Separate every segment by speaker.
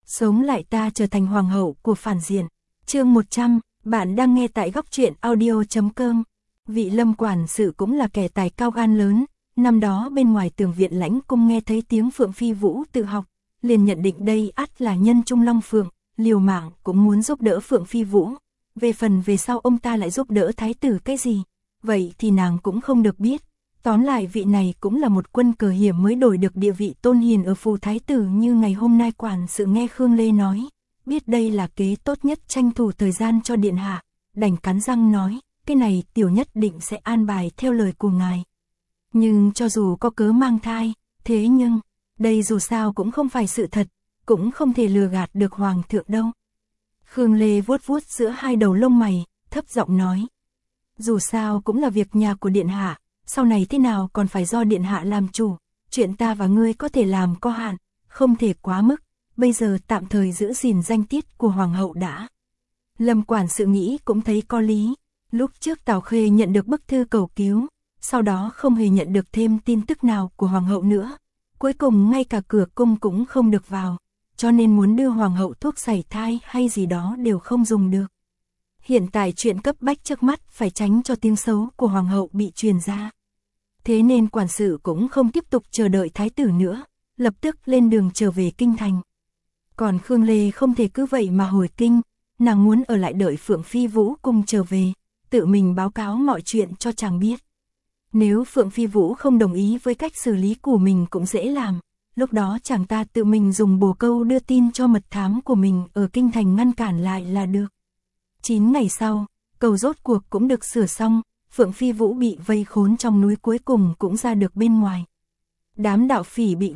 Speaker 1: Sống lại ta trở thành hoàng hậu của phản diện. Chương 100, bạn đang nghe tại góc truyện audio.com. Vị Lâm quản sự cũng là kẻ tài cao gan lớn, năm đó bên ngoài tường viện Lãnh Cung nghe thấy tiếng Phượng Phi Vũ tự học, liền nhận định đây ắt là nhân trung long phượng, liều mạng cũng muốn giúp đỡ Phượng Phi Vũ. Về phần về sau ông ta lại giúp đỡ thái tử cái gì, vậy thì nàng cũng không được biết. Tóm lại vị này cũng là một quân cờ hiểm mới đổi được địa vị tôn hiền ở phủ thái tử như ngày hôm nay. Quản sự nghe Khương Lê nói, biết đây là kế tốt nhất tranh thủ thời gian cho điện hạ, đành cắn răng nói, cái này tiểu nhất định sẽ an bài theo lời của ngài. Nhưng cho dù có cớ mang thai, thế nhưng, đây dù sao cũng không phải sự thật, cũng không thể lừa gạt được hoàng thượng đâu. Khương Lê vuốt vuốt giữa hai đầu lông mày, thấp giọng nói, dù sao cũng là việc nhà của điện hạ, sau này thế nào còn phải do điện hạ làm chủ, chuyện ta và ngươi có thể làm có hạn, không thể quá mức, bây giờ tạm thời giữ gìn danh tiết của hoàng hậu đã. Lâm quản sự nghĩ cũng thấy có lý, lúc trước Tào Khê nhận được bức thư cầu cứu, sau đó không hề nhận được thêm tin tức nào của hoàng hậu nữa, cuối cùng ngay cả cửa cung cũng không được vào, cho nên muốn đưa hoàng hậu thuốc sảy thai hay gì đó đều không dùng được. Hiện tại chuyện cấp bách trước mắt phải tránh cho tiếng xấu của hoàng hậu bị truyền ra. Thế nên quản sự cũng không tiếp tục chờ đợi thái tử nữa, lập tức lên đường trở về kinh thành. Còn Khương Lê không thể cứ vậy mà hồi kinh, nàng muốn ở lại đợi Phượng Phi Vũ cùng trở về, tự mình báo cáo mọi chuyện cho chàng biết. Nếu Phượng Phi Vũ không đồng ý với cách xử lý của mình cũng dễ làm, lúc đó chàng ta tự mình dùng bồ câu đưa tin cho mật thám của mình ở kinh thành ngăn cản lại là được. 9 ngày sau, cầu rốt cuộc cũng được sửa xong, Phượng Phi Vũ bị vây khốn trong núi cuối cùng cũng ra được bên ngoài. Đám đạo phỉ bị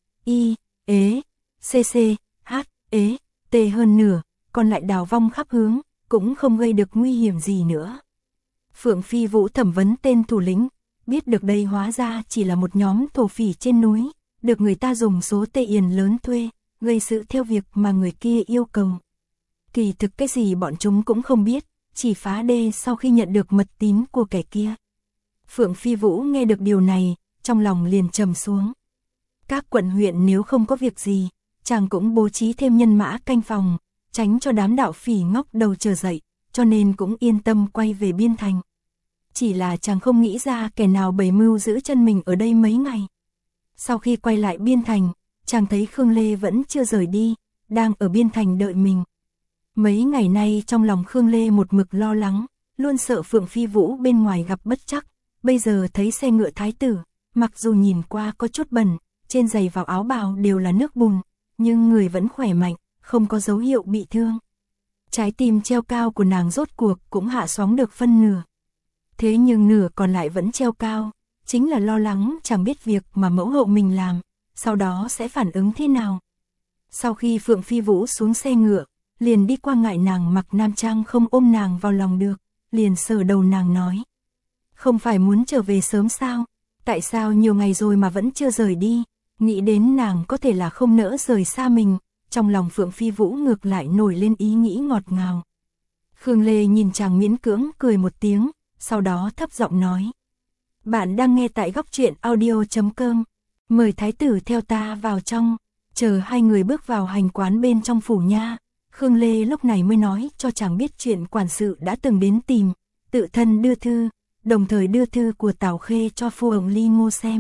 Speaker 1: T hơn nửa, còn lại đào vong khắp hướng, cũng không gây được nguy hiểm gì nữa. Phượng Phi Vũ thẩm vấn tên thủ lĩnh, biết được đây hóa ra chỉ là một nhóm thổ phỉ trên núi, được người ta dùng số tiền lớn thuê, gây sự theo việc mà người kia yêu cầu. Kỳ thực cái gì bọn chúng cũng không biết, chỉ phá đê sau khi nhận được mật tín của kẻ kia. Phượng Phi Vũ nghe được điều này, trong lòng liền trầm xuống. Các quận huyện nếu không có việc gì, chàng cũng bố trí thêm nhân mã canh phòng, tránh cho đám đạo phỉ ngóc đầu trở dậy, cho nên cũng yên tâm quay về biên thành. Chỉ là chàng không nghĩ ra kẻ nào bày mưu giữ chân mình ở đây mấy ngày. Sau khi quay lại biên thành, chàng thấy Khương Lê vẫn chưa rời đi, đang ở biên thành đợi mình. Mấy ngày nay trong lòng Khương Lê một mực lo lắng, luôn sợ Phượng Phi Vũ bên ngoài gặp bất trắc. Bây giờ thấy xe ngựa thái tử, mặc dù nhìn qua có chút bẩn, trên giày vào áo bào đều là nước bùn, nhưng người vẫn khỏe mạnh, không có dấu hiệu bị thương. Trái tim treo cao của nàng rốt cuộc cũng hạ xuống được phân nửa. Thế nhưng nửa còn lại vẫn treo cao, chính là lo lắng chẳng biết việc mà mẫu hậu mình làm, sau đó sẽ phản ứng thế nào. Sau khi Phượng Phi Vũ xuống xe ngựa, liền đi qua ngại nàng mặc nam trang không ôm nàng vào lòng được, liền sờ đầu nàng nói. Không phải muốn trở về sớm sao, tại sao nhiều ngày rồi mà vẫn chưa rời đi, nghĩ đến nàng có thể là không nỡ rời xa mình, trong lòng Phượng Phi Vũ ngược lại nổi lên ý nghĩ ngọt ngào. Khương Lê nhìn chàng miễn cưỡng cười một tiếng, sau đó thấp giọng nói. Bạn đang nghe tại góc truyện audio.com, mời thái tử theo ta vào trong, chờ hai người bước vào hành quán bên trong phủ nha. Khương Lê lúc này mới nói cho chàng biết chuyện quản sự đã từng đến tìm, tự thân đưa thư, đồng thời đưa thư của Tào Khê cho Phu Ổng Ly Ngô xem.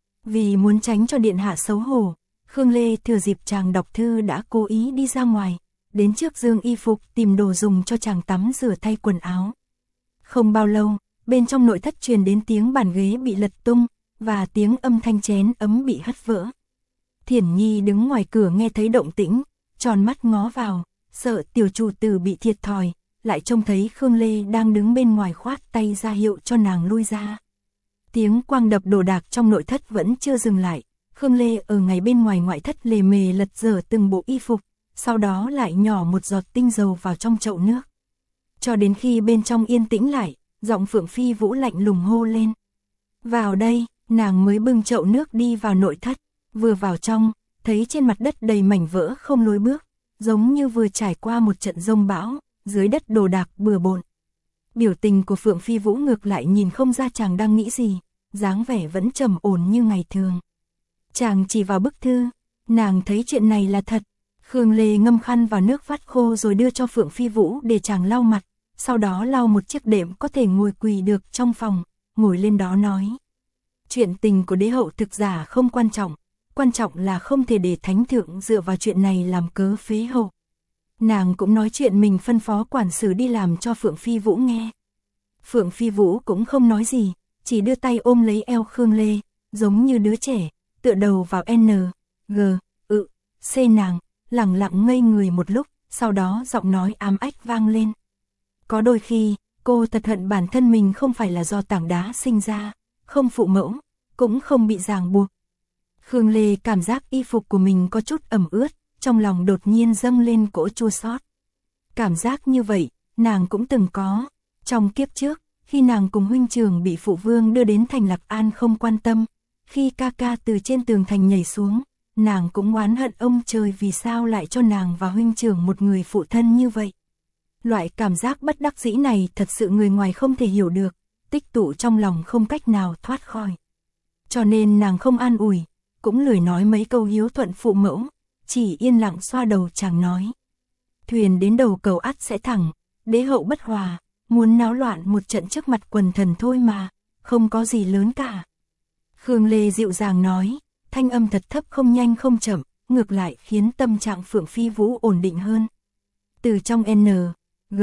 Speaker 1: Vì muốn tránh cho điện hạ xấu hổ, Khương Lê thừa dịp chàng đọc thư đã cố ý đi ra ngoài, đến trước giường y phục tìm đồ dùng cho chàng tắm rửa thay quần áo. Không bao lâu, bên trong nội thất truyền đến tiếng bàn ghế bị lật tung, và tiếng âm thanh chén ấm bị hất vỡ. Thiển Nhi đứng ngoài cửa nghe thấy động tĩnh, tròn mắt ngó vào, sợ tiểu chủ tử bị thiệt thòi, lại trông thấy Khương Lê đang đứng bên ngoài khoát tay ra hiệu cho nàng lui ra. Tiếng quang đập đồ đạc trong nội thất vẫn chưa dừng lại, Khương Lê ở ngay bên ngoài ngoại thất lề mề lật dở từng bộ y phục, sau đó lại nhỏ một giọt tinh dầu vào trong chậu nước. Cho đến khi bên trong yên tĩnh lại, giọng Phượng Phi Vũ lạnh lùng hô lên. Vào đây, nàng mới bưng chậu nước đi vào nội thất, vừa vào trong, thấy trên mặt đất đầy mảnh vỡ không lối bước, giống như vừa trải qua một trận giông bão, dưới đất đồ đạc bừa bộn. Biểu tình của Phượng Phi Vũ ngược lại nhìn không ra chàng đang nghĩ gì, dáng vẻ vẫn trầm ổn như ngày thường. Chàng chỉ vào bức thư, nàng thấy chuyện này là thật. Khương Lê ngâm khăn vào nước vắt khô rồi đưa cho Phượng Phi Vũ để chàng lau mặt, sau đó lau một chiếc đệm có thể ngồi quỳ được trong phòng, ngồi lên đó nói. Chuyện tình của đế hậu thực giả không quan trọng là không thể để thánh thượng dựa vào chuyện này làm cớ phế hậu. Nàng cũng nói chuyện mình phân phó quản sự đi làm cho Phượng Phi Vũ nghe. Phượng Phi Vũ cũng không nói gì, chỉ đưa tay ôm lấy eo Khương Lê, giống như đứa trẻ, tựa đầu vào N, G, C nàng, lặng lặng ngây người một lúc, sau đó giọng nói ám ách vang lên. Có đôi khi, cô thật hận bản thân mình không phải là do tảng đá sinh ra, không phụ mẫu, cũng không bị ràng buộc. Khương Lê cảm giác y phục của mình có chút ẩm ướt, trong lòng đột nhiên dâng lên cỗ chua xót. Cảm giác như vậy, nàng cũng từng có. Trong kiếp trước, khi nàng cùng huynh trưởng bị phụ vương đưa đến thành Lạc An không quan tâm, khi ca ca từ trên tường thành nhảy xuống, nàng cũng oán hận ông trời vì sao lại cho nàng và huynh trưởng một người phụ thân như vậy. Loại cảm giác bất đắc dĩ này thật sự người ngoài không thể hiểu được, tích tụ trong lòng không cách nào thoát khỏi. Cho nên nàng không an ủi, cũng lười nói mấy câu hiếu thuận phụ mẫu, chỉ yên lặng xoa đầu chàng nói. Thuyền đến đầu cầu ắt sẽ thẳng, đế hậu bất hòa, muốn náo loạn một trận trước mặt quần thần thôi mà, không có gì lớn cả. Khương Lê dịu dàng nói, thanh âm thật thấp không nhanh không chậm, ngược lại khiến tâm trạng Phượng Phi Vũ ổn định hơn. Từ trong N, G,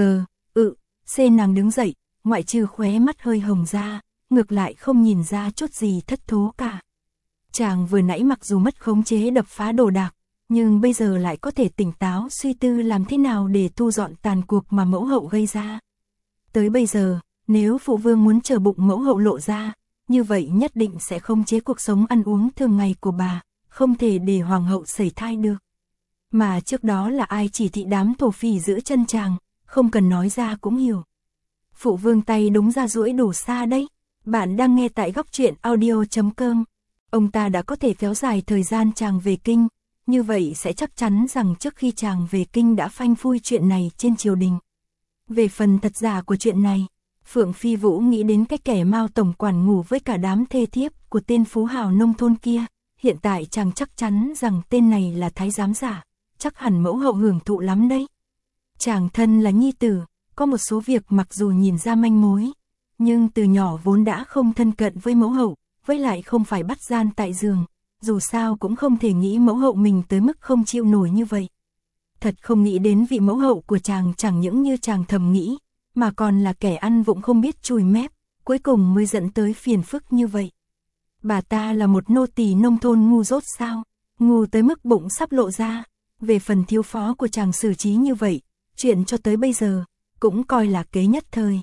Speaker 1: C nàng đứng dậy, ngoại trừ khóe mắt hơi hồng ra, ngược lại không nhìn ra chút gì thất thố cả. Chàng vừa nãy mặc dù mất khống chế đập phá đồ đạc, nhưng bây giờ lại có thể tỉnh táo suy tư làm thế nào để thu dọn tàn cuộc mà mẫu hậu gây ra. Tới bây giờ, nếu phụ vương muốn chờ bụng mẫu hậu lộ ra, như vậy nhất định sẽ không chế cuộc sống ăn uống thường ngày của bà, không thể để hoàng hậu sẩy thai được. Mà trước đó là ai chỉ thị đám thổ phỉ giữ chân chàng, không cần nói ra cũng hiểu. Phụ vương tay đúng ra duỗi đủ xa đấy. Bạn đang nghe tại góc truyện audio.com. Ông ta đã có thể kéo dài thời gian chàng về kinh, như vậy sẽ chắc chắn rằng trước khi chàng về kinh đã phanh phui chuyện này trên triều đình. Về phần thật giả của chuyện này, Phượng Phi Vũ nghĩ đến cái kẻ Mao tổng quản ngủ với cả đám thê thiếp của tên phú hào nông thôn kia, hiện tại chàng chắc chắn rằng tên này là thái giám giả, chắc hẳn mẫu hậu hưởng thụ lắm đấy. Chàng thân là nhi tử, có một số việc mặc dù nhìn ra manh mối, nhưng từ nhỏ vốn đã không thân cận với mẫu hậu, với lại không phải bắt gian tại giường, dù sao cũng không thể nghĩ mẫu hậu mình tới mức không chịu nổi như vậy. Thật không nghĩ đến vị mẫu hậu của chàng chẳng những như chàng thầm nghĩ, mà còn là kẻ ăn vụng không biết chùi mép, cuối cùng mới dẫn tới phiền phức như vậy. Bà ta là một nô tỳ nông thôn ngu dốt sao, ngu tới mức bụng sắp lộ ra. Về phần thiếu phó của chàng xử trí như vậy, chuyện cho tới bây giờ, cũng coi là kế nhất thời.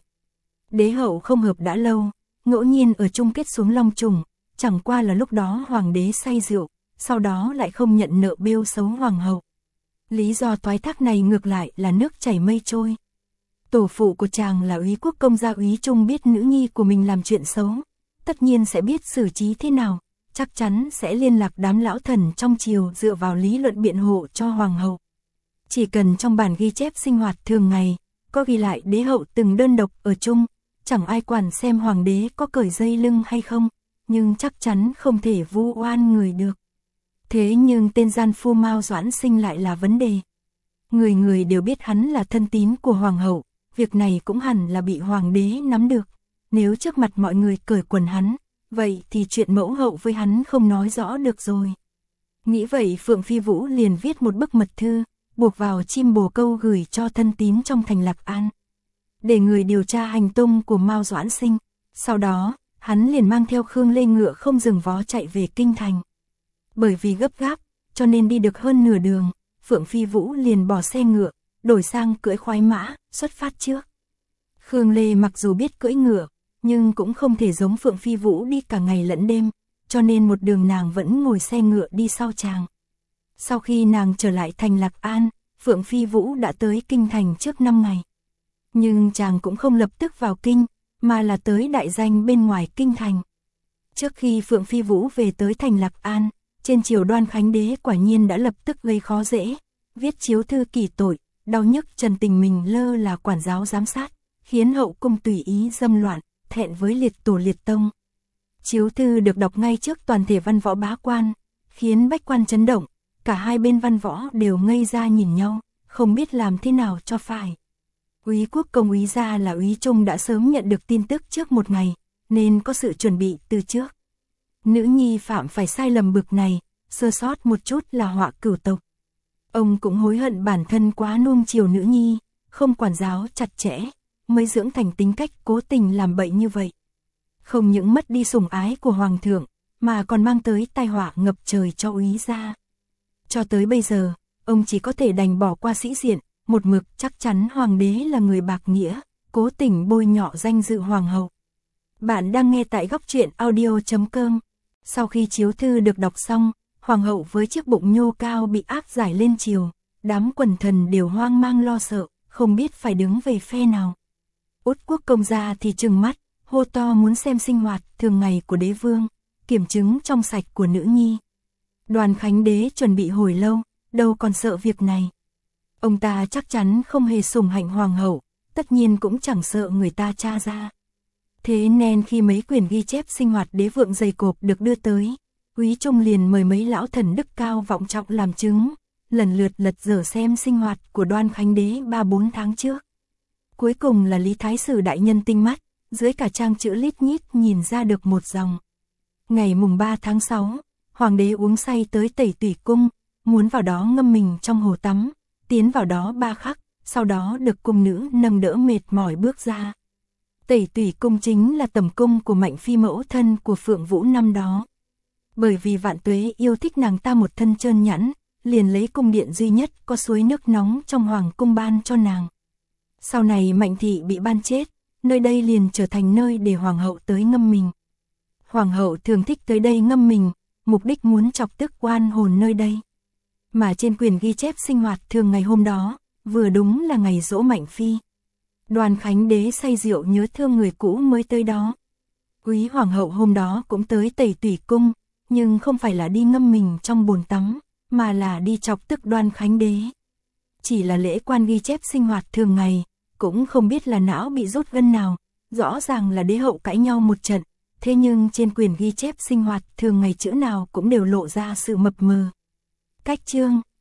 Speaker 1: Đế hậu không hợp đã lâu, ngẫu nhiên ở chung kết xuống Long Trùng, chẳng qua là lúc đó hoàng đế say rượu, sau đó lại không nhận nợ bêu xấu hoàng hậu. Lý do thoái thác này ngược lại là nước chảy mây trôi. Tổ phụ của chàng là úy quốc công gia úy Trung biết nữ nhi của mình làm chuyện xấu, tất nhiên sẽ biết xử trí thế nào, chắc chắn sẽ liên lạc đám lão thần trong triều dựa vào lý luận biện hộ cho hoàng hậu. Chỉ cần trong bản ghi chép sinh hoạt thường ngày, có ghi lại đế hậu từng đơn độc ở chung, chẳng ai quản xem hoàng đế có cởi dây lưng hay không, nhưng chắc chắn không thể vu oan người được. Thế nhưng tên gian phu Mao Doãn Sinh lại là vấn đề. Người người đều biết hắn là thân tín của hoàng hậu, việc này cũng hẳn là bị hoàng đế nắm được. Nếu trước mặt mọi người cởi quần hắn, vậy thì chuyện mẫu hậu với hắn không nói rõ được rồi. Nghĩ vậy Phượng Phi Vũ liền viết một bức mật thư, buộc vào chim bồ câu gửi cho thân tín trong thành Lạc An, để người điều tra hành tung của Mao Doãn Sinh. Sau đó, hắn liền mang theo Khương Lê ngựa không dừng vó chạy về kinh thành. Bởi vì gấp gáp, cho nên đi được hơn nửa đường, Phượng Phi Vũ liền bỏ xe ngựa, đổi sang cưỡi khoái mã, xuất phát trước. Khương Lê mặc dù biết cưỡi ngựa, nhưng cũng không thể giống Phượng Phi Vũ đi cả ngày lẫn đêm, cho nên một đường nàng vẫn ngồi xe ngựa đi sau chàng. Sau khi nàng trở lại thành Lạc An, Phượng Phi Vũ đã tới kinh thành trước 5 ngày. Nhưng chàng cũng không lập tức vào kinh, mà là tới đại danh bên ngoài kinh thành. Trước khi Phượng Phi Vũ về tới thành Lạc An, trên triều Đoan Khánh Đế quả nhiên đã lập tức gây khó dễ, viết chiếu thư kỷ tội, đau nhức Trần Tình mình lơ là quản giáo giám sát, khiến hậu cung tùy ý dâm loạn, thẹn với liệt tổ liệt tông. Chiếu thư được đọc ngay trước toàn thể văn võ bá quan, khiến bách quan chấn động, cả hai bên văn võ đều ngây ra nhìn nhau, không biết làm thế nào cho phải. Úy Quốc Công úy gia là úy trung đã sớm nhận được tin tức trước một ngày, nên có sự chuẩn bị từ trước. Nữ nhi phạm phải sai lầm bực này, sơ sót một chút là họa cửu tộc. Ông cũng hối hận bản thân quá nuông chiều nữ nhi, không quản giáo chặt chẽ, mới dưỡng thành tính cách cố tình làm bậy như vậy. Không những mất đi sủng ái của hoàng thượng, mà còn mang tới tai họa ngập trời cho úy gia. Cho tới bây giờ, ông chỉ có thể đành bỏ qua sĩ diện, một mực chắc chắn hoàng đế là người bạc nghĩa, cố tình bôi nhọ danh dự hoàng hậu. Bạn đang nghe tại góc truyện audio.com. Sau khi chiếu thư được đọc xong, hoàng hậu với chiếc bụng nhô cao bị áp giải lên triều, đám quần thần đều hoang mang lo sợ, không biết phải đứng về phe nào. Út Quốc Công gia thì trừng mắt, hô to muốn xem sinh hoạt thường ngày của đế vương, kiểm chứng trong sạch của nữ nhi. Đoàn Khánh đế chuẩn bị hồi lâu, đâu còn sợ việc này. Ông ta chắc chắn không hề sủng hạnh hoàng hậu, tất nhiên cũng chẳng sợ người ta tra ra. Thế nên khi mấy quyển ghi chép sinh hoạt đế vượng dày cộp được đưa tới, úy trung liền mời mấy lão thần đức cao vọng trọng làm chứng, lần lượt lật dở xem sinh hoạt của Đoan Khánh đế 3-4 tháng trước. Cuối cùng là Lý Thái Sử đại nhân tinh mắt, dưới cả trang chữ lít nhít nhìn ra được một dòng. Ngày mùng 3 tháng 6, hoàng đế uống say tới Tẩy Tủy cung, muốn vào đó ngâm mình trong hồ tắm, tiến vào đó 3 khắc, sau đó được cung nữ nâng đỡ mệt mỏi bước ra. Tẩy Tủy cung chính là tẩm cung của Mạnh Phi mẫu thân của Phượng Vũ năm đó. Bởi vì Vạn Tuế yêu thích nàng ta một thân trơn nhẵn, liền lấy cung điện duy nhất có suối nước nóng trong hoàng cung ban cho nàng. Sau này Mạnh thị bị ban chết, nơi đây liền trở thành nơi để hoàng hậu tới ngâm mình. Hoàng hậu thường thích tới đây ngâm mình, mục đích muốn chọc tức oan hồn nơi đây. Mà trên quyển ghi chép sinh hoạt thường ngày hôm đó, vừa đúng là ngày giỗ Mạnh Phi. Đoàn Khánh đế say rượu nhớ thương người cũ mới tới đó. Úy hoàng hậu hôm đó cũng tới Tẩy Tủy cung, nhưng không phải là đi ngâm mình trong bồn tắm, mà là đi chọc tức Đoan Khánh đế. Chỉ là lễ quan ghi chép sinh hoạt thường ngày, cũng không biết là não bị rút gân nào, rõ ràng là đế hậu cãi nhau một trận, thế nhưng trên quyển ghi chép sinh hoạt thường ngày chữ nào cũng đều lộ ra sự mập mờ. Cách chương